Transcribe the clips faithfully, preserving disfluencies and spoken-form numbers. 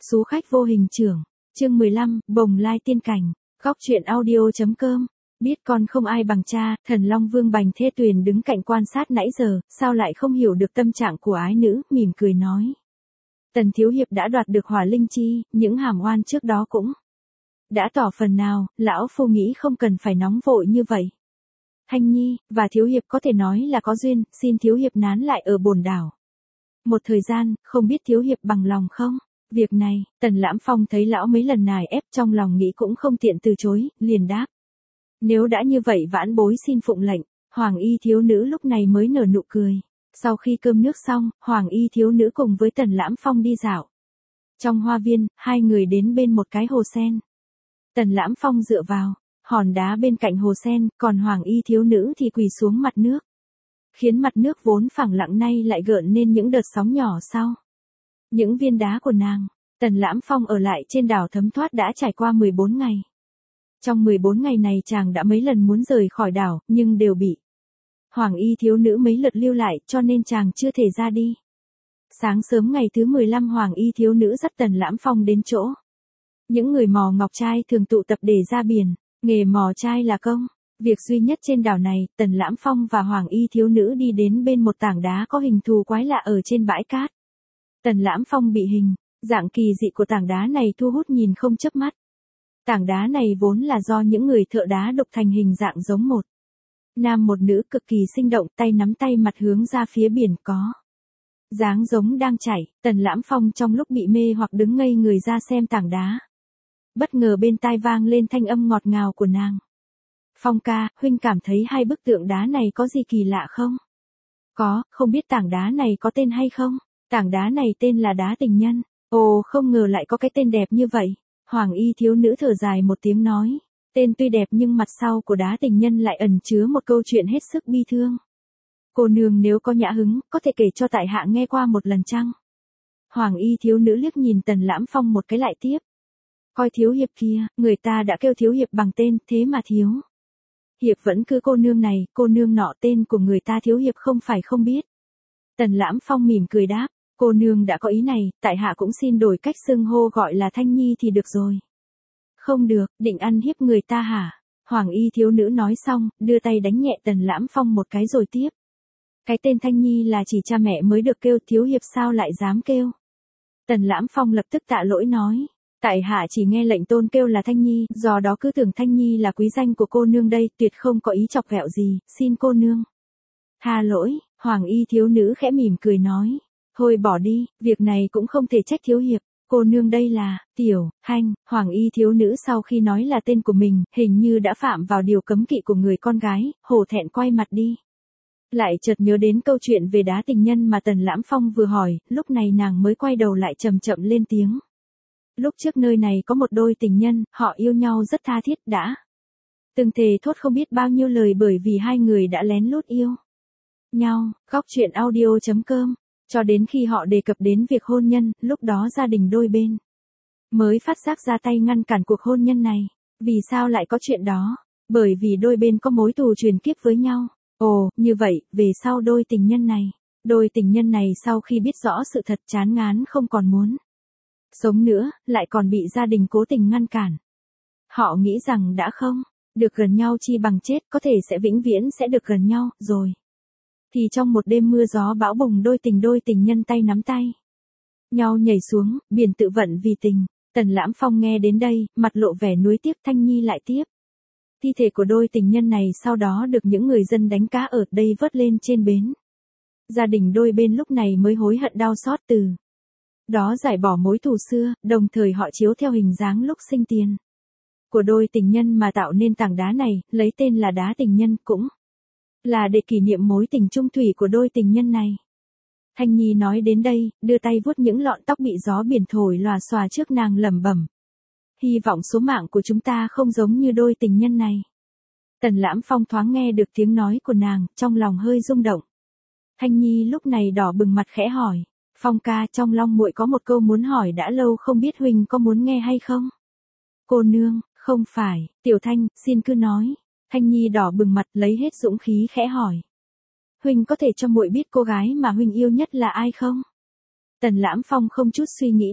Sú khách vô hình trưởng, chương mười lăm, bồng lai tiên cảnh, góc truyện audio.com. Biết con không ai bằng cha, Thần Long Vương Bành Thê Tuyền đứng cạnh quan sát nãy giờ, sao lại không hiểu được tâm trạng của ái nữ, mỉm cười nói. Tần Thiếu Hiệp đã đoạt được hỏa linh chi, những hàm oan trước đó cũng đã tỏ phần nào, lão phu nghĩ không cần phải nóng vội như vậy. Thanh Nhi, và Thiếu Hiệp có thể nói là có duyên, xin Thiếu Hiệp nán lại ở bồn đảo. Một thời gian, không biết Thiếu Hiệp bằng lòng không? Việc này, Tần Lãm Phong thấy lão mấy lần nài ép trong lòng nghĩ cũng không tiện từ chối, liền đáp. Nếu đã như vậy vãn bối xin phụng lệnh, Hoàng Y thiếu nữ lúc này mới nở nụ cười. Sau khi cơm nước xong, Hoàng Y thiếu nữ cùng với Tần Lãm Phong đi dạo. Trong hoa viên, hai người đến bên một cái hồ sen. Tần Lãm Phong dựa vào hòn đá bên cạnh hồ sen, còn Hoàng Y thiếu nữ thì quỳ xuống mặt nước. Khiến mặt nước vốn phẳng lặng nay lại gợn nên những đợt sóng nhỏ sau. Những viên đá của nàng, Tần Lãm Phong ở lại trên đảo thấm thoát đã trải qua mười bốn ngày. Trong mười bốn ngày này chàng đã mấy lần muốn rời khỏi đảo, nhưng đều bị Hoàng Y thiếu nữ mấy lượt lưu lại, cho nên chàng chưa thể ra đi. Sáng sớm ngày thứ mười lăm Hoàng Y thiếu nữ dắt Tần Lãm Phong đến chỗ. Những người mò ngọc trai thường tụ tập để ra biển, nghề mò trai là công. Việc duy nhất trên đảo này, Tần Lãm Phong và Hoàng Y thiếu nữ đi đến bên một tảng đá có hình thù quái lạ ở trên bãi cát. Tần Lãm Phong bị hình, dạng kỳ dị của tảng đá này thu hút nhìn không chớp mắt. Tảng đá này vốn là do những người thợ đá đục thành hình dạng giống một nam một nữ cực kỳ sinh động, tay nắm tay mặt hướng ra phía biển có dáng giống đang chảy. Tần Lãm Phong trong lúc bị mê hoặc đứng ngây người ra xem tảng đá. Bất ngờ bên tai vang lên thanh âm ngọt ngào của nàng. Phong ca, huynh cảm thấy hai bức tượng đá này có gì kỳ lạ không? Có, không biết tảng đá này có tên hay không? Tảng đá này tên là đá tình nhân. Ồ, không ngờ lại có cái tên đẹp như vậy. Hoàng Y thiếu nữ thở dài một tiếng nói. Tên tuy đẹp nhưng mặt sau của đá tình nhân lại ẩn chứa một câu chuyện hết sức bi thương. Cô nương nếu có nhã hứng, có thể kể cho tại hạ nghe qua một lần chăng? Hoàng Y thiếu nữ liếc nhìn Tần Lãm Phong một cái lại tiếp. Coi Thiếu Hiệp kia, người ta đã kêu Thiếu Hiệp bằng tên, thế mà Thiếu Hiệp vẫn cứ cô nương này, cô nương nọ tên của người ta Thiếu Hiệp không phải không biết. Tần Lãm Phong mỉm cười đáp, cô nương đã có ý này, tại hạ cũng xin đổi cách xưng hô gọi là Thanh Nhi thì được rồi. Không được, định ăn hiếp người ta hả? Hoàng Y thiếu nữ nói xong, đưa tay đánh nhẹ Tần Lãm Phong một cái rồi tiếp. Cái tên Thanh Nhi là chỉ cha mẹ mới được kêu, Thiếu Hiệp sao lại dám kêu? Tần Lãm Phong lập tức tạ lỗi nói. Tại hạ chỉ nghe lệnh tôn kêu là Thanh Nhi, do đó cứ tưởng Thanh Nhi là quý danh của cô nương đây, tuyệt không có ý chọc ghẹo gì, xin cô nương tha lỗi. Hoàng Y thiếu nữ khẽ mỉm cười nói. Thôi bỏ đi, việc này cũng không thể trách Thiếu Hiệp, cô nương đây là Tiểu Hanh. Hoàng Y thiếu nữ sau khi nói là tên của mình, hình như đã phạm vào điều cấm kỵ của người con gái, hổ thẹn quay mặt đi. Lại chợt nhớ đến câu chuyện về đá tình nhân mà Tần Lãm Phong vừa hỏi, lúc này nàng mới quay đầu lại chậm chậm lên tiếng. Lúc trước nơi này có một đôi tình nhân, họ yêu nhau rất tha thiết đã từng thề thốt không biết bao nhiêu lời bởi vì hai người đã lén lút yêu nhau. Góc truyện audio.com. Cho đến khi họ đề cập đến việc hôn nhân, lúc đó gia đình đôi bên mới phát giác ra tay ngăn cản cuộc hôn nhân này. Vì sao lại có chuyện đó? Bởi vì đôi bên có mối thù truyền kiếp với nhau. Ồ, như vậy, về sau đôi tình nhân này, đôi tình nhân này sau khi biết rõ sự thật chán ngán không còn muốn sống nữa, lại còn bị gia đình cố tình ngăn cản. Họ nghĩ rằng đã không được gần nhau chi bằng chết, có thể sẽ vĩnh viễn sẽ được gần nhau, rồi. Thì trong một đêm mưa gió bão bùng đôi tình đôi tình nhân tay nắm tay nhau nhảy xuống, biển tự vận vì tình. Tần Lãm Phong nghe đến đây, mặt lộ vẻ nuối tiếc. Thanh Nhi lại tiếp. Thi thể của đôi tình nhân này sau đó được những người dân đánh cá ở đây vớt lên trên bến. Gia đình đôi bên lúc này mới hối hận đau xót từ đó giải bỏ mối thù xưa, đồng thời họ chiếu theo hình dáng lúc sinh tiền của đôi tình nhân mà tạo nên tảng đá này, lấy tên là đá tình nhân, cũng là để kỷ niệm mối tình chung thủy của đôi tình nhân này. Thanh Nhi nói đến đây, đưa tay vuốt những lọn tóc bị gió biển thổi lòa xòa trước nàng lẩm bẩm. Hy vọng số mạng của chúng ta không giống như đôi tình nhân này. Tần Lãm Phong thoáng nghe được tiếng nói của nàng, trong lòng hơi rung động. Thanh Nhi lúc này đỏ bừng mặt khẽ hỏi. Phong ca, trong lòng muội có một câu muốn hỏi đã lâu không biết huynh có muốn nghe hay không? Cô nương, không phải, Tiểu Thanh, xin cứ nói. Thanh Nhi đỏ bừng mặt lấy hết dũng khí khẽ hỏi. Huynh có thể cho muội biết cô gái mà huynh yêu nhất là ai không? Tần Lãm Phong không chút suy nghĩ đáp.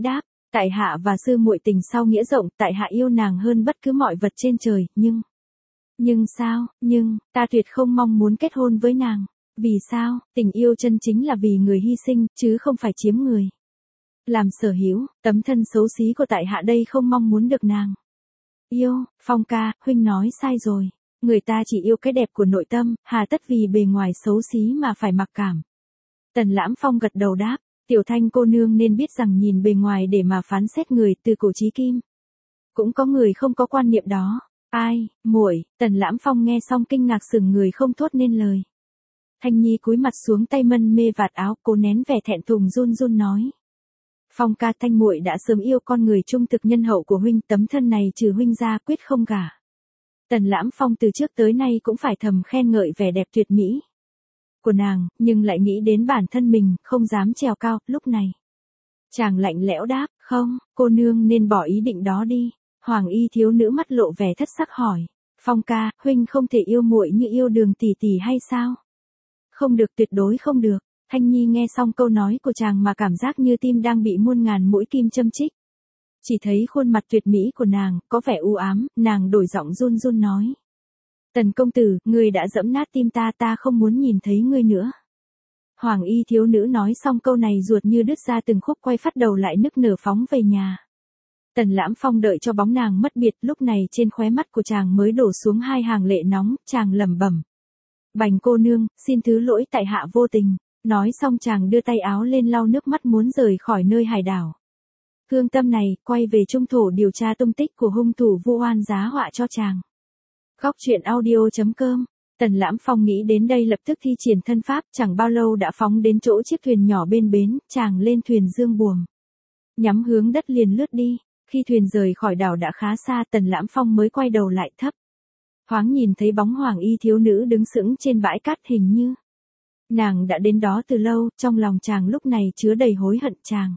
Tại hạ và sư muội tình sau nghĩa rộng, tại hạ yêu nàng hơn bất cứ mọi vật trên trời, nhưng... Nhưng sao, nhưng, ta tuyệt không mong muốn kết hôn với nàng. Vì sao, tình yêu chân chính là vì người hy sinh, chứ không phải chiếm người. Làm sở hữu, tấm thân xấu xí của tại hạ đây không mong muốn được nàng yêu. Phong ca, huynh nói sai rồi. Người ta chỉ yêu cái đẹp của nội tâm, hà tất vì bề ngoài xấu xí mà phải mặc cảm. Tần Lãm Phong gật đầu đáp, Tiểu Thanh cô nương nên biết rằng nhìn bề ngoài để mà phán xét người từ cổ chí kim. Cũng có người không có quan niệm đó. Ai, muội? Tần Lãm Phong nghe xong kinh ngạc sững người không thốt nên lời. Thanh Nhi cúi mặt xuống tay mân mê vạt áo, cố nén vẻ thẹn thùng run run nói. Phong ca, Thanh muội đã sớm yêu con người trung thực nhân hậu của huynh, tấm thân này trừ huynh ra quyết không gả. Tần Lãm Phong từ trước tới nay cũng phải thầm khen ngợi vẻ đẹp tuyệt mỹ của nàng, nhưng lại nghĩ đến bản thân mình, không dám trèo cao, lúc này. Chàng lạnh lẽo đáp, không, cô nương nên bỏ ý định đó đi. Hoàng y thiếu nữ mắt lộ vẻ thất sắc hỏi, Phong ca, huynh không thể yêu muội như yêu Đường tỷ tỷ hay sao? Không được, tuyệt đối không được. Thanh Nhi nghe xong câu nói của chàng mà cảm giác như tim đang bị muôn ngàn mũi kim châm chích. Chỉ thấy khuôn mặt tuyệt mỹ của nàng, có vẻ u ám, nàng đổi giọng run run nói. Tần công tử, ngươi đã dẫm nát tim ta, ta không muốn nhìn thấy ngươi nữa. Hoàng y thiếu nữ nói xong câu này ruột như đứt ra từng khúc, quay phát đầu lại nức nở phóng về nhà. Tần Lãm Phong đợi cho bóng nàng mất biệt, lúc này trên khóe mắt của chàng mới đổ xuống hai hàng lệ nóng, chàng lẩm bẩm. Bành cô nương, xin thứ lỗi tại hạ vô tình. Nói xong chàng đưa tay áo lên lau nước mắt muốn rời khỏi nơi hải đảo. Cương tâm này, quay về trung thổ điều tra tung tích của hung thủ vu oan giá họa cho chàng. Góc truyện audio chấm com. Tần Lãm Phong nghĩ đến đây lập tức thi triển thân pháp, chẳng bao lâu đã phóng đến chỗ chiếc thuyền nhỏ bên bến, chàng lên thuyền dương buồm. Nhắm hướng đất liền lướt đi. Khi thuyền rời khỏi đảo đã khá xa, Tần Lãm Phong mới quay đầu lại thấp. Thoáng nhìn thấy bóng hoàng y thiếu nữ đứng sững trên bãi cát, hình như nàng đã đến đó từ lâu, trong lòng chàng lúc này chứa đầy hối hận. Chàng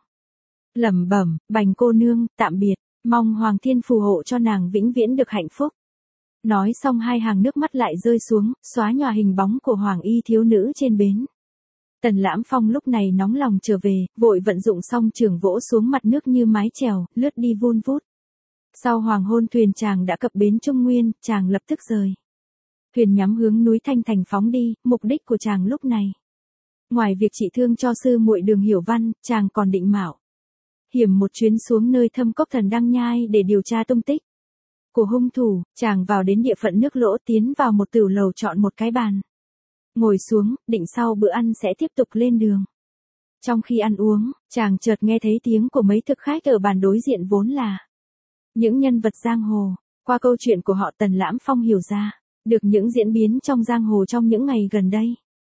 lẩm bẩm, Bành cô nương, tạm biệt, mong Hoàng Thiên phù hộ cho nàng vĩnh viễn được hạnh phúc. Nói xong hai hàng nước mắt lại rơi xuống, xóa nhòa hình bóng của hoàng y thiếu nữ trên bến. Tần Lãm Phong lúc này nóng lòng trở về, vội vận dụng song trường vỗ xuống mặt nước như mái chèo, lướt đi vun vút. Sau hoàng hôn thuyền chàng đã cập bến Trung Nguyên, chàng lập tức rời. Thuyền nhắm hướng núi Thanh Thành phóng đi, mục đích của chàng lúc này. Ngoài việc trị thương cho sư muội Đường Hiểu Văn, chàng còn định mạo hiểm một chuyến xuống nơi thâm cốc Thần Đăng Nhai để điều tra tung tích của hung thủ. Chàng vào đến địa phận nước Lỗ, tiến vào một tửu lầu chọn một cái bàn. Ngồi xuống, định sau bữa ăn sẽ tiếp tục lên đường. Trong khi ăn uống, chàng chợt nghe thấy tiếng của mấy thực khách ở bàn đối diện vốn là những nhân vật giang hồ. Qua câu chuyện của họ, Tần Lãm Phong hiểu ra được những diễn biến trong giang hồ trong những ngày gần đây.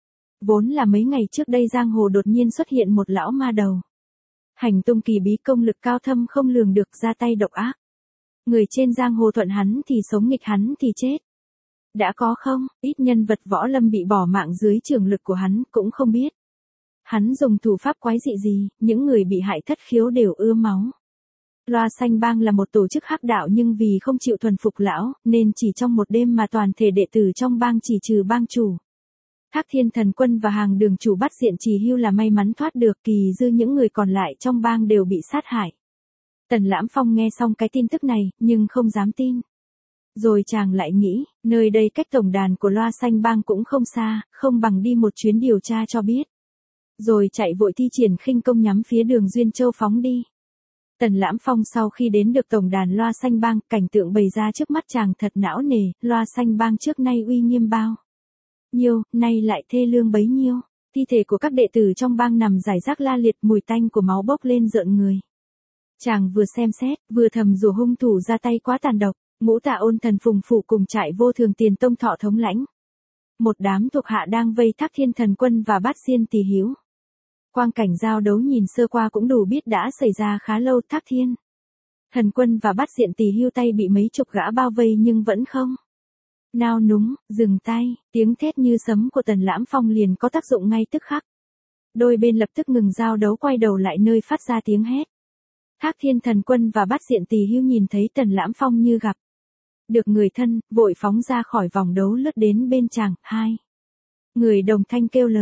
Vốn là mấy ngày trước đây giang hồ đột nhiên xuất hiện một lão ma đầu. Hành tung kỳ bí, công lực cao thâm không lường được, ra tay độc ác. Người trên giang hồ thuận hắn thì sống, nghịch hắn thì chết. Đã có không ít nhân vật võ lâm bị bỏ mạng dưới trường lực của hắn, cũng không biết hắn dùng thủ pháp quái dị gì, những người bị hại thất khiếu đều ưa máu. Loa Xanh Bang là một tổ chức hắc đạo, nhưng vì không chịu thuần phục lão, nên chỉ trong một đêm mà toàn thể đệ tử trong bang chỉ trừ bang chủ Thác Thiên Thần Quân và hàng đường chủ Bắt Diện Trì Hưu là may mắn thoát được, kỳ dư những người còn lại trong bang đều bị sát hại. Tần Lãm Phong nghe xong cái tin tức này, nhưng không dám tin. Rồi chàng lại nghĩ, nơi đây cách tổng đàn của Loa Xanh Bang cũng không xa, không bằng đi một chuyến điều tra cho biết. Rồi chạy vội thi triển khinh công nhắm phía đường Duyên Châu phóng đi. Tần Lãm Phong sau khi đến được tổng đàn Loa Xanh Bang, cảnh tượng bày ra trước mắt chàng thật não nề. Loa Xanh Bang trước nay uy nghiêm bao nhiêu, nay lại thê lương bấy nhiêu. Thi thể của các đệ tử trong bang nằm rải rác la liệt, mùi tanh của máu bốc lên rợn người. Chàng vừa xem xét, vừa thầm rủa hung thủ ra tay quá tàn độc. Ngũ Tạ Ôn Thần Phùng Phủ cùng trại Vô Thường Tiền Tông Thọ thống lãnh. Một đám thuộc hạ đang vây Thác Thiên Thần Quân và Bát Diên Tỳ Hữu. Quang cảnh giao đấu nhìn sơ qua cũng đủ biết đã xảy ra khá lâu. Thác Thiên Thần Quân và Bát Diện Tỳ Hưu tay bị mấy chục gã bao vây nhưng vẫn không nao núng, dừng tay. Tiếng thét như sấm của Tần Lãm Phong liền có tác dụng ngay tức khắc. Đôi bên lập tức ngừng giao đấu, quay đầu lại nơi phát ra tiếng hét. Thác Thiên Thần Quân và Bát Diện Tỳ Hưu nhìn thấy Tần Lãm Phong như gặp được người thân, vội phóng ra khỏi vòng đấu lướt đến bên chàng. Hai người đồng thanh kêu lớn,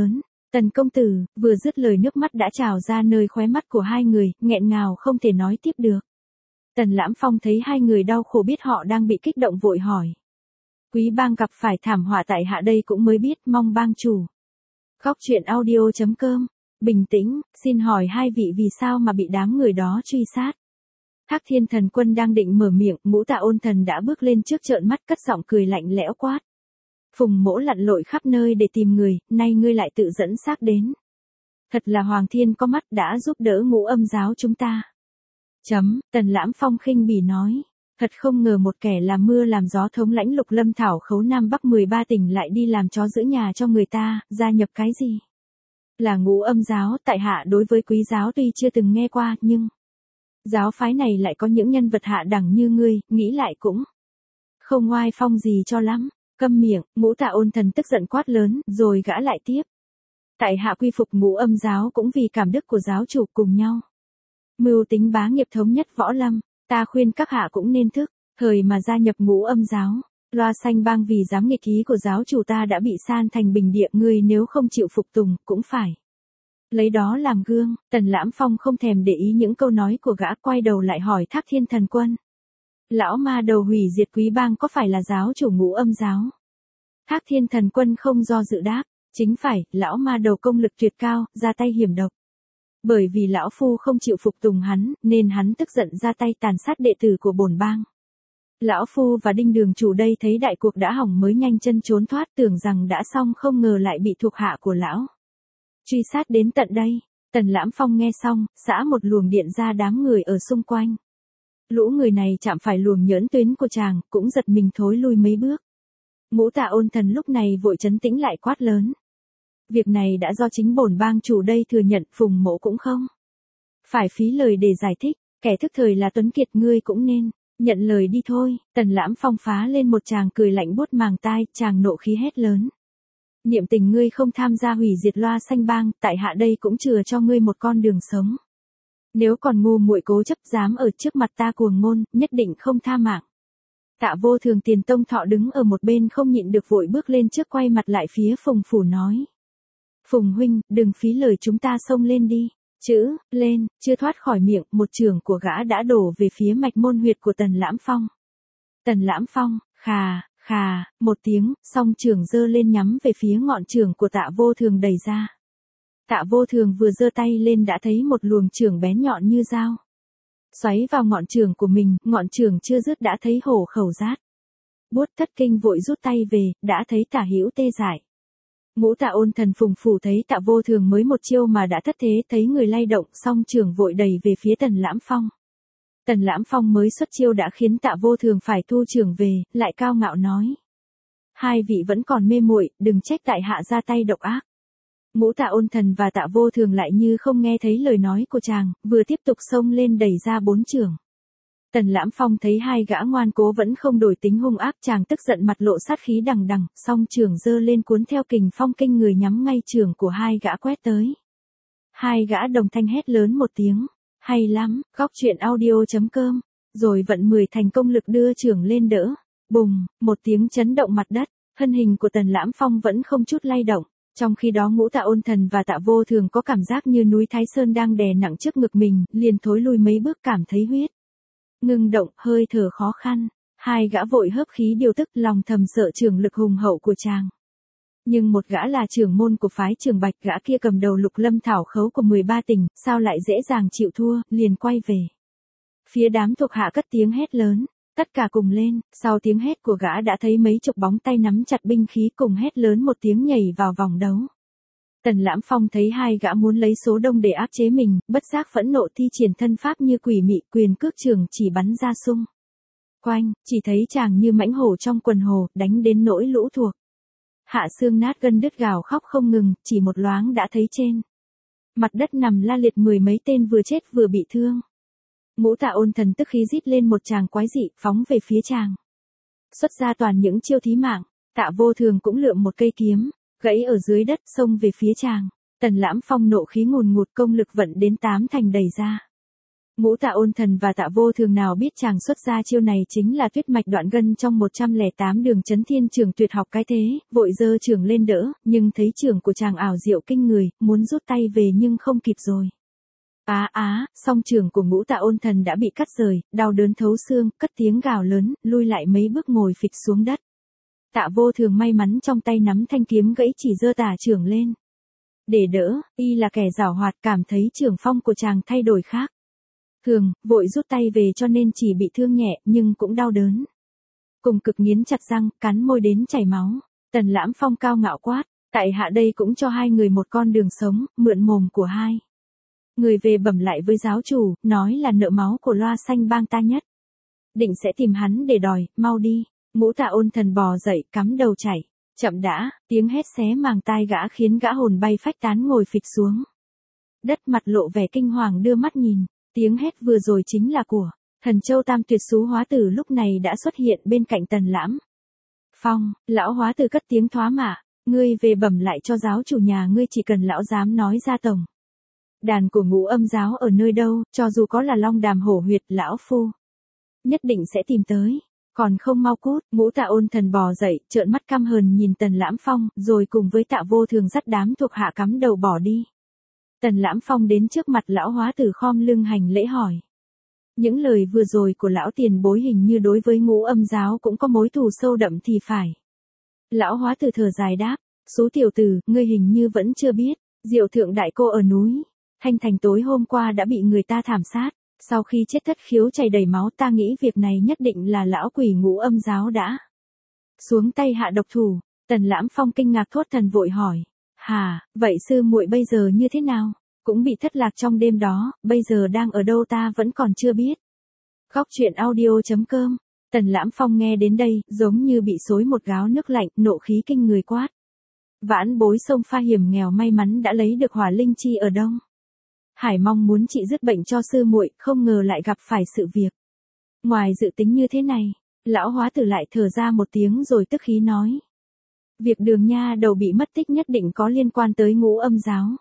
Tần công tử, vừa dứt lời nước mắt đã trào ra nơi khóe mắt của hai người, nghẹn ngào không thể nói tiếp được. Tần Lãm Phong thấy hai người đau khổ biết họ đang bị kích động vội hỏi. Quý bang gặp phải thảm họa tại hạ đây cũng mới biết, mong bang chủ. Góc truyện audio chấm com. Bình tĩnh, xin hỏi hai vị vì sao mà bị đám người đó truy sát. Hắc Thiên Thần Quân đang định mở miệng, Ngũ Tạ Ôn Thần đã bước lên trước trợn mắt cất giọng cười lạnh lẽo quát. Phùng Mỗ lặn lội khắp nơi để tìm người, nay ngươi lại tự dẫn xác đến. Thật là Hoàng Thiên có mắt đã giúp đỡ Ngũ Âm giáo chúng ta. Chấm, Tần Lãm Phong khinh bỉ nói. Thật không ngờ một kẻ làm mưa làm gió thống lãnh Lục Lâm Thảo Khấu Nam Bắc mười ba tỉnh lại đi làm chó giữ nhà cho người ta, gia nhập cái gì? Là Ngũ Âm giáo, tại hạ đối với Quý giáo tuy chưa từng nghe qua, nhưng giáo phái này lại có những nhân vật hạ đẳng như ngươi, nghĩ lại cũng không oai phong gì cho lắm. Câm miệng, Ngũ Tạ Ôn Thần tức giận quát lớn, rồi gã lại tiếp. Tại hạ quy phục Ngũ Âm giáo cũng vì cảm đức của giáo chủ cùng nhau. Mưu tính bá nghiệp thống nhất võ lâm, ta khuyên các hạ cũng nên thức, thời mà gia nhập Ngũ Âm giáo. Loa xanh bang vì dám nghịch ý của giáo chủ ta đã bị san thành bình địa, ngươi nếu không chịu phục tùng, cũng phải lấy đó làm gương. Tần Lãm Phong không thèm để ý những câu nói của gã, quay đầu lại hỏi Thác Thiên Thần Quân. Lão ma đầu hủy diệt Quý bang có phải là giáo chủ Ngũ Âm giáo? Thác Thiên Thần Quân không do dự đáp, chính phải, lão ma đầu công lực tuyệt cao, ra tay hiểm độc. Bởi vì lão phu không chịu phục tùng hắn, nên hắn tức giận ra tay tàn sát đệ tử của bổn bang. Lão phu và Đinh Đường chủ đây thấy đại cuộc đã hỏng mới nhanh chân trốn thoát, tưởng rằng đã xong không ngờ lại bị thuộc hạ của lão truy sát đến tận đây. Tần Lãm Phong nghe xong, xã một luồng điện ra đám người ở xung quanh. Lũ người này chạm phải luồng nhỡn tuyến của chàng, cũng giật mình thối lui mấy bước. Ngũ Tạ Ôn Thần lúc này vội trấn tĩnh lại quát lớn. Việc này đã do chính bổn bang chủ đây thừa nhận, Phùng Mỗ cũng không phải phí lời để giải thích, kẻ thức thời là Tuấn Kiệt, ngươi cũng nên nhận lời đi thôi. Tần Lãm Phong phá lên một tràng cười lạnh buốt màng tai, chàng nộ khí hét lớn. Niệm tình ngươi không tham gia hủy diệt Loa xanh bang, tại hạ đây cũng chừa cho ngươi một con đường sống. Nếu còn ngu muội cố chấp dám ở trước mặt ta cuồng ngôn, nhất định không tha mạng. Tạ Vô Thường Tiền Tông Thọ đứng ở một bên không nhịn được vội bước lên trước quay mặt lại phía Phùng Phủ nói. Phùng huynh, đừng phí lời, chúng ta xông lên đi. Chữ, lên, chưa thoát khỏi miệng, một chưởng của gã đã đổ về phía mạch môn huyệt của Tần Lãm Phong. Tần Lãm Phong, khà, khà, một tiếng, song chưởng giơ lên nhắm về phía ngọn chưởng của Tạ Vô Thường đẩy ra. Tạ Vô Thường vừa giơ tay lên đã thấy một luồng chưởng bén nhọn như dao xoáy vào ngọn chưởng của mình, ngọn chưởng chưa dứt đã thấy hổ khẩu rát. Buốt thất kinh vội rút tay về, đã thấy tả hữu tê dại. Ngũ Tạ Ôn Thần Phùng Phủ thấy Tạ Vô Thường mới một chiêu mà đã thất thế, thấy người lay động, song chưởng vội đẩy về phía Tần Lãm Phong. Tần Lãm Phong mới xuất chiêu đã khiến Tạ Vô Thường phải thu chưởng về, lại cao ngạo nói. Hai vị vẫn còn mê muội, đừng trách tại hạ ra tay độc ác. Ngũ Tạ Ôn Thần và Tạ Vô Thường lại như không nghe thấy lời nói của chàng, vừa tiếp tục xông lên đẩy ra bốn chưởng. Tần Lãm Phong thấy hai gã ngoan cố vẫn không đổi tính hung ác, chàng tức giận mặt lộ sát khí đằng đằng, song chưởng giơ lên cuốn theo kình phong kinh người nhắm ngay chưởng của hai gã quét tới. Hai gã đồng thanh hét lớn một tiếng, hay lắm, góc truyện audio chấm com, rồi vận mười thành công lực đưa chưởng lên đỡ. Bùng, một tiếng chấn động mặt đất, thân hình của Tần Lãm Phong vẫn không chút lay động. Trong khi đó Ngũ Tạ Ôn Thần và Tạ Vô Thường có cảm giác như núi Thái Sơn đang đè nặng trước ngực mình, liền thối lui mấy bước cảm thấy huyết ngưng động, hơi thở khó khăn. Hai gã vội hớp khí điều tức, lòng thầm sợ trưởng lực hùng hậu của chàng. Nhưng một gã là trưởng môn của phái Trường Bạch, gã kia cầm đầu Lục Lâm Thảo Khấu của mười ba tỉnh, sao lại dễ dàng chịu thua, liền quay về. Phía đám thuộc hạ cất tiếng hét lớn, tất cả cùng lên, sau tiếng hét của gã đã thấy mấy chục bóng tay nắm chặt binh khí cùng hét lớn một tiếng nhảy vào vòng đấu. Tần Lãm Phong thấy hai gã muốn lấy số đông để áp chế mình, bất giác phẫn nộ thi triển thân pháp như quỷ mị, quyền cước trường chỉ bắn ra xung quanh, chỉ thấy chàng như mãnh hổ trong quần hồ, đánh đến nỗi lũ thuộc hạ xương nát gân đứt gào khóc không ngừng, chỉ một loáng đã thấy trên mặt đất nằm la liệt mười mấy tên vừa chết vừa bị thương. Ngũ Tạ Ôn Thần tức khí rít lên một tràng quái dị, phóng về phía chàng. Xuất ra toàn những chiêu thí mạng, Tạ Vô Thường cũng lượm một cây kiếm, gãy ở dưới đất xông về phía chàng. Tần Lãm Phong nộ khí ngùn ngụt, công lực vận đến tám thành đẩy ra. Ngũ Tạ Ôn Thần và Tạ Vô Thường nào biết chàng xuất ra chiêu này chính là tuyết mạch đoạn gân trong một trăm lẻ tám đường chấn thiên trường tuyệt học cái thế, vội giơ trường lên đỡ, nhưng thấy trường của chàng ảo diệu kinh người, muốn rút tay về nhưng không kịp rồi. Á á, song trường của Ngũ Tạ Ôn Thần đã bị cắt rời, đau đớn thấu xương, cất tiếng gào lớn, lui lại mấy bước ngồi phịch xuống đất. Tạ Vô Thường may mắn trong tay nắm thanh kiếm gãy chỉ giơ tả trường lên. Để đỡ, y là kẻ giảo hoạt, cảm thấy trường phong của chàng thay đổi khác thường, vội rút tay về cho nên chỉ bị thương nhẹ, nhưng cũng đau đớn. Cùng cực nghiến chặt răng, cắn môi đến chảy máu. Tần Lãm Phong cao ngạo quát, tại hạ đây cũng cho hai người một con đường sống, mượn mồm của hai người về bẩm lại với giáo chủ, nói là nợ máu của Loa Xanh bang ta nhất. Định sẽ tìm hắn để đòi, mau đi. Ngũ Tạ Ôn Thần bò dậy, cắm đầu chạy. Chậm đã, tiếng hét xé màng tai gã khiến gã hồn bay phách tán ngồi phịch xuống đất, mặt lộ vẻ kinh hoàng đưa mắt nhìn. Tiếng hét vừa rồi chính là của Thần Châu Tam Tuyệt Xú Hóa Tử, lúc này đã xuất hiện bên cạnh Tần Lãm Phong. Lão Hóa Tử cất tiếng thoá mạ, ngươi về bẩm lại cho giáo chủ nhà ngươi, chỉ cần lão dám nói ra tổng đàn của Ngũ Âm giáo ở nơi đâu, cho dù có là Long Đàm Hổ Huyệt, lão phu nhất định sẽ tìm tới. Còn không mau cút. Ngũ Tạ Ôn Thần bò dậy, trợn mắt căm hờn nhìn Tần Lãm Phong, rồi cùng với Tạ Vô Thường dắt đám thuộc hạ cắm đầu bỏ đi. Tần Lãm Phong đến trước mặt lão Hóa Tử khom lưng hành lễ hỏi. Những lời vừa rồi của lão tiền bối hình như đối với Ngũ Âm giáo cũng có mối thù sâu đậm thì phải. Lão Hóa Tử thở dài đáp, số tiểu tử, ngươi hình như vẫn chưa biết, Diệu Thượng đại cô ở núi Thanh Thành tối hôm qua đã bị người ta thảm sát. Sau khi chết thất khiếu chảy đầy máu, ta nghĩ việc này nhất định là lão quỷ Ngũ Âm giáo đã xuống tay hạ độc thủ. Tần Lãm Phong kinh ngạc thốt thần vội hỏi, hà, vậy sư muội bây giờ như thế nào? Cũng bị thất lạc trong đêm đó, bây giờ đang ở đâu ta vẫn còn chưa biết. Góc truyện audio chấm com. Tần Lãm Phong nghe đến đây, giống như bị xối một gáo nước lạnh, nộ khí kinh người quát. Vãn bối sông pha hiểm nghèo may mắn đã lấy được hỏa linh chi ở Đông Hải, mong muốn trị dứt bệnh cho sư muội, không ngờ lại gặp phải sự việc ngoài dự tính như thế này. Lão Hóa Tử lại thở ra một tiếng rồi tức khí nói. Việc Đường nha đầu bị mất tích nhất định có liên quan tới Ngũ Âm giáo.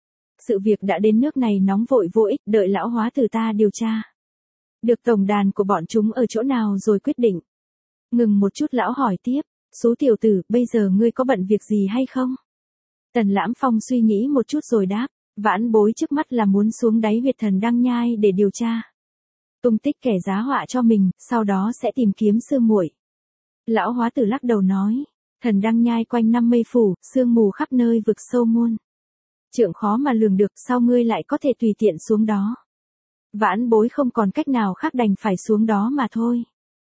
Sự việc đã đến nước này nóng vội vô ích, đợi lão Hóa Tử ta điều tra được tổng đàn của bọn chúng ở chỗ nào rồi quyết định. Ngừng một chút lão hỏi tiếp, số tiểu tử, bây giờ ngươi có bận việc gì hay không? Tần Lãm Phong suy nghĩ một chút rồi đáp. Vãn bối trước mắt là muốn xuống đáy huyệt Thần Đăng Nhai để điều tra tung tích kẻ giá họa cho mình, sau đó sẽ tìm kiếm sư muội. Lão Hóa Tử lắc đầu nói, Thần Đăng Nhai quanh năm mây phủ, sương mù khắp nơi, vực sâu muôn trượng khó mà lường được, sao ngươi lại có thể tùy tiện xuống đó? Vãn bối không còn cách nào khác đành phải xuống đó mà thôi.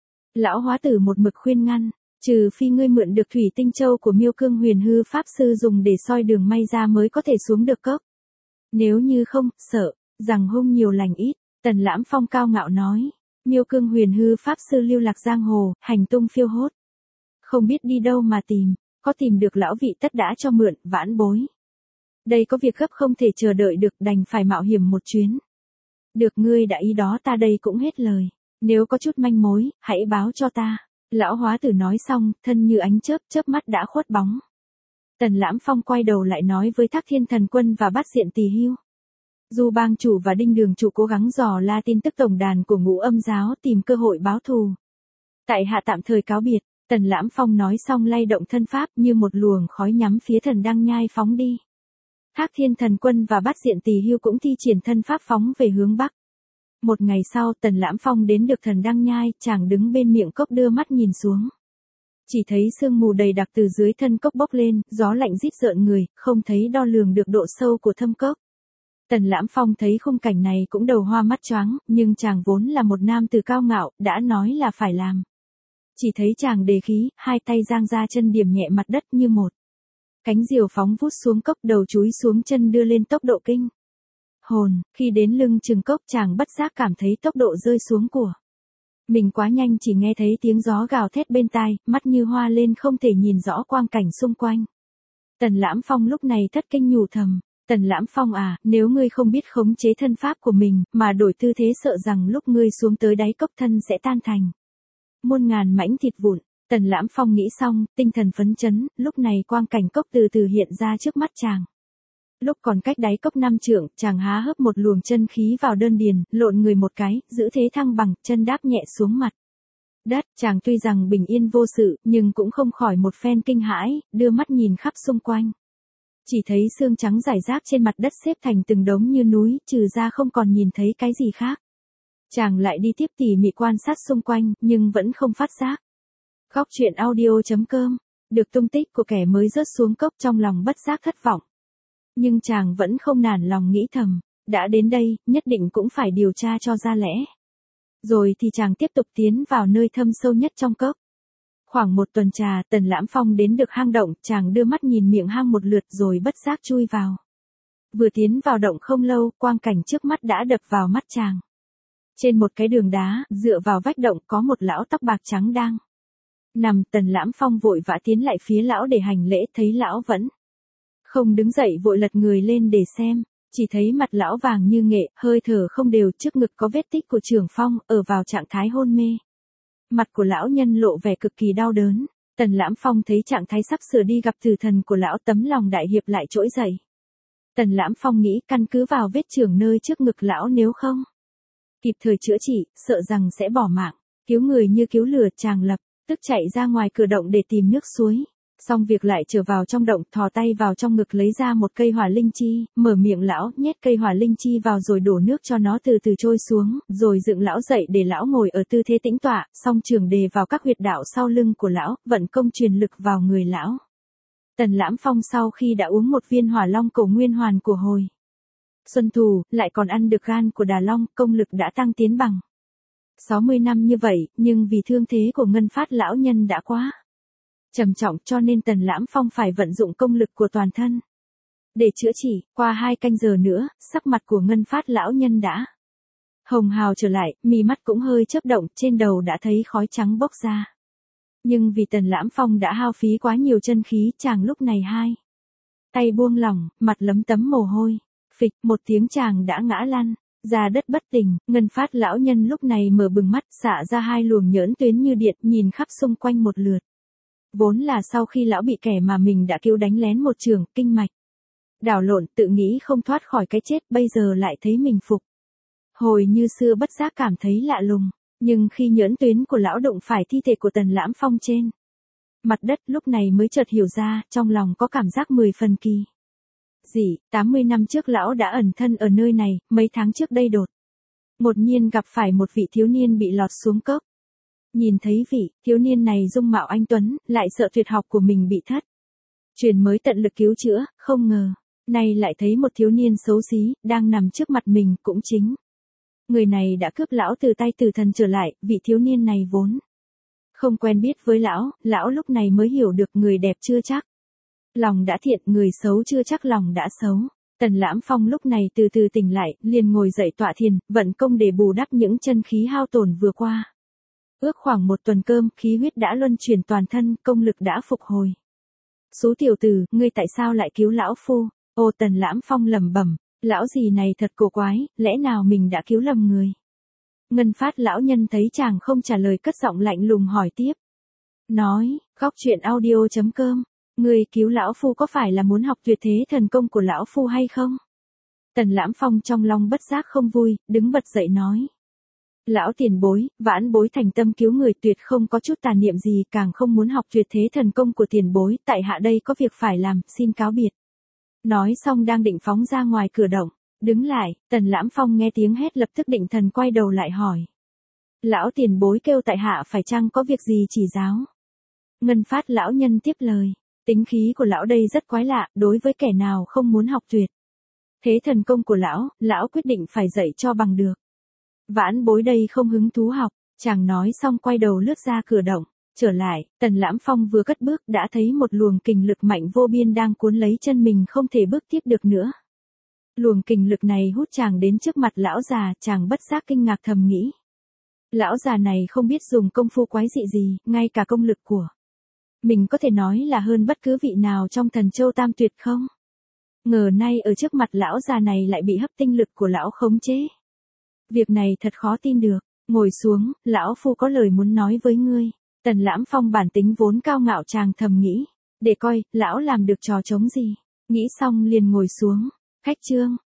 Lão Hóa Tử một mực khuyên ngăn, trừ phi ngươi mượn được thủy tinh châu của Miêu Cương Huyền Hư pháp sư dùng để soi đường may ra mới có thể xuống được cốc. Nếu như không, sợ rằng hung nhiều lành ít. Tần Lãm Phong cao ngạo nói, Miêu Cương Huyền Hư pháp sư lưu lạc giang hồ, hành tung phiêu hốt, không biết đi đâu mà tìm, có tìm được lão vị tất đã cho mượn. Vãn bối đây có việc gấp không thể chờ đợi được, đành phải mạo hiểm một chuyến. Được, ngươi đã ý đó, ta đây cũng hết lời. Nếu có chút manh mối, hãy báo cho ta. Lão Hóa Tử nói xong, thân như ánh chớp, chớp mắt đã khuất bóng. Tần Lãm Phong quay đầu lại nói với Thác Thiên Thần Quân và Bát Diện Tỳ Hưu. Du bang chủ và Đinh Đường chủ cố gắng dò la tin tức tổng đàn của Ngũ Âm giáo, tìm cơ hội báo thù. Tại hạ tạm thời cáo biệt. Tần Lãm Phong nói xong lay động thân pháp như một luồng khói nhắm phía Thần Đăng Nhai phóng đi. Thác Thiên Thần Quân và Bát Diện Tỳ Hưu cũng thi triển thân pháp phóng về hướng bắc. Một ngày sau, Tần Lãm Phong đến được Thần Đăng Nhai, chàng đứng bên miệng cốc đưa mắt nhìn xuống. Chỉ thấy sương mù đầy đặc từ dưới thân cốc bốc lên, gió lạnh rít rợn người, không thấy đo lường được độ sâu của thâm cốc. Tần Lãm Phong thấy khung cảnh này cũng đầu hoa mắt choáng, nhưng chàng vốn là một nam tử cao ngạo, đã nói là phải làm. Chỉ thấy chàng đề khí, hai tay giang ra chân điểm nhẹ mặt đất như một cánh diều phóng vút xuống cốc, đầu chúi xuống chân đưa lên tốc độ kinh hồn. Khi đến lưng chừng cốc, chàng bất giác cảm thấy tốc độ rơi xuống của mình quá nhanh, chỉ nghe thấy tiếng gió gào thét bên tai, mắt như hoa lên không thể nhìn rõ quang cảnh xung quanh. Tần Lãm Phong lúc này thất kinh nhủ thầm, Tần Lãm Phong à, nếu ngươi không biết khống chế thân pháp của mình, mà đổi tư thế, sợ rằng lúc ngươi xuống tới đáy cốc thân sẽ tan thành muôn ngàn mảnh thịt vụn. Tần Lãm Phong nghĩ xong, tinh thần phấn chấn, lúc này quang cảnh cốc từ từ hiện ra trước mắt chàng. Lúc còn cách đáy cốc năm trượng, chàng há hấp một luồng chân khí vào đơn điền, lộn người một cái, giữ thế thăng bằng, chân đáp nhẹ xuống mặt đất. Chàng tuy rằng bình yên vô sự, nhưng cũng không khỏi một phen kinh hãi, đưa mắt nhìn khắp xung quanh. Chỉ thấy xương trắng rải rác trên mặt đất xếp thành từng đống như núi, trừ ra không còn nhìn thấy cái gì khác. Chàng lại đi tiếp tỉ mỉ quan sát xung quanh, nhưng vẫn không phát giác. Góc truyện audio chấm com, được tung tích của kẻ mới rớt xuống cốc trong lòng bất giác thất vọng. Nhưng chàng vẫn không nản lòng nghĩ thầm, đã đến đây, nhất định cũng phải điều tra cho ra lẽ. Rồi thì chàng tiếp tục tiến vào nơi thâm sâu nhất trong cốc. Khoảng một tuần trà, Tần Lãm Phong đến được hang động, chàng đưa mắt nhìn miệng hang một lượt rồi bất giác chui vào. Vừa tiến vào động không lâu, quang cảnh trước mắt đã đập vào mắt chàng. Trên một cái đường đá, dựa vào vách động có một lão tóc bạc trắng đang nằm. Tần Lãm Phong vội vã tiến lại phía lão để hành lễ, thấy lão vẫn không đứng dậy, vội lật người lên để xem. Chỉ thấy mặt lão vàng như nghệ, hơi thở không đều, trước ngực có vết tích của Trường Phong, ở vào trạng thái hôn mê. Mặt của lão nhân lộ vẻ cực kỳ đau đớn. Tần Lãm Phong thấy trạng thái sắp sửa đi gặp tử thần của lão, tấm lòng đại hiệp lại trỗi dậy. Tần Lãm Phong nghĩ căn cứ vào vết chưởng nơi trước ngực lão, nếu không kịp thời chữa trị, sợ rằng sẽ bỏ mạng. Cứu người như cứu lửa, chàng lập tức chạy ra ngoài cửa động để tìm nước suối. Xong việc lại trở vào trong động, thò tay vào trong ngực lấy ra một cây hỏa linh chi, mở miệng lão, nhét cây hỏa linh chi vào rồi đổ nước cho nó từ từ trôi xuống, rồi dựng lão dậy để lão ngồi ở tư thế tĩnh tọa, xong trường đề vào các huyệt đạo sau lưng của lão, vận công truyền lực vào người lão. Tần Lãm Phong sau khi đã uống một viên hỏa long cổ nguyên hoàn của hồi xuân thù, lại còn ăn được gan của đà long, công lực đã tăng tiến bằng sáu mươi năm như vậy, nhưng vì thương thế của Ngân Phát lão nhân đã quá trầm trọng, cho nên Tần Lãm Phong phải vận dụng công lực của toàn thân để chữa trị. Qua hai canh giờ nữa, sắc mặt của Ngân Phát lão nhân đã hồng hào trở lại, mí mắt cũng hơi chớp động, trên đầu đã thấy khói trắng bốc ra. Nhưng vì Tần Lãm Phong đã hao phí quá nhiều chân khí, chàng lúc này hai tay buông lỏng, mặt lấm tấm mồ hôi. Phịch, một tiếng chàng đã ngã lăn ra đất bất tỉnh. Ngân Phát lão nhân lúc này mở bừng mắt, xạ ra hai luồng nhỡn tuyến như điện, nhìn khắp xung quanh một lượt. Vốn là sau khi lão bị kẻ mà mình đã cứu đánh lén một trường, kinh mạch đảo lộn, tự nghĩ không thoát khỏi cái chết, bây giờ lại thấy mình phục hồi như xưa, bất giác cảm thấy lạ lùng. Nhưng khi nhỡn tuyến của lão đụng phải thi thể của Tần Lãm Phong trên mặt đất, lúc này mới chợt hiểu ra, trong lòng có cảm giác mười phần kỳ dị. tám mươi năm trước lão đã ẩn thân ở nơi này, mấy tháng trước đây đột một nhiên gặp phải một vị thiếu niên bị lọt xuống cốc. Nhìn thấy vị thiếu niên này dung mạo anh tuấn, lại sợ tuyệt học của mình bị thất truyền, mới tận lực cứu chữa, không ngờ nay lại thấy một thiếu niên xấu xí đang nằm trước mặt mình, cũng chính người này đã cướp lão từ tay tử thần trở lại. Vị thiếu niên này vốn không quen biết với lão, lão lúc này mới hiểu được người đẹp chưa chắc lòng đã thiện, người xấu chưa chắc lòng đã xấu. Tần Lãm Phong lúc này từ từ tỉnh lại, liền ngồi dậy tọa thiền, vận công để bù đắp những chân khí hao tổn vừa qua. Ước khoảng một tuần cơm, khí huyết đã luân chuyển toàn thân, công lực đã phục hồi. Số tiểu tử, ngươi tại sao lại cứu lão phu? Ô, Tần Lãm Phong lẩm bẩm, lão gì này thật cổ quái, lẽ nào mình đã cứu lầm người? Ngân Phát lão nhân thấy chàng không trả lời, cất giọng lạnh lùng hỏi tiếp. Nói, góc truyện audio chấm com, ngươi cứu lão phu có phải là muốn học tuyệt thế thần công của lão phu hay không? Tần Lãm Phong trong lòng bất giác không vui, đứng bật dậy nói. Lão tiền bối, vãn bối thành tâm cứu người, tuyệt không có chút tà niệm gì, càng không muốn học tuyệt thế thần công của tiền bối, tại hạ đây có việc phải làm, xin cáo biệt. Nói xong đang định phóng ra ngoài cửa động, đứng lại, Tần Lãm Phong nghe tiếng hét lập tức định thần quay đầu lại hỏi. Lão tiền bối kêu tại hạ phải chăng có việc gì chỉ giáo? Ngân Phát lão nhân tiếp lời, tính khí của lão đây rất quái lạ, đối với kẻ nào không muốn học tuyệt thế thần công của lão, lão quyết định phải dạy cho bằng được. Vãn bối đây không hứng thú học. Chàng nói xong quay đầu lướt ra cửa động, trở lại. Tần Lãm Phong vừa cất bước đã thấy một luồng kình lực mạnh vô biên đang cuốn lấy chân mình, không thể bước tiếp được nữa. Luồng kình lực này hút chàng đến trước mặt lão già, chàng bất giác kinh ngạc thầm nghĩ. Lão già này không biết dùng công phu quái dị gì, ngay cả công lực của mình có thể nói là hơn bất cứ vị nào trong Thần Châu Tam Tuyệt không? Ngờ nay ở trước mặt lão già này lại bị hấp tinh lực của lão khống chế. Việc này thật khó tin được. Ngồi xuống, lão phu có lời muốn nói với ngươi. Tần Lãm Phong bản tính vốn cao ngạo, chàng thầm nghĩ. Để coi, lão làm được trò trống gì. Nghĩ xong liền ngồi xuống. Khách Trương,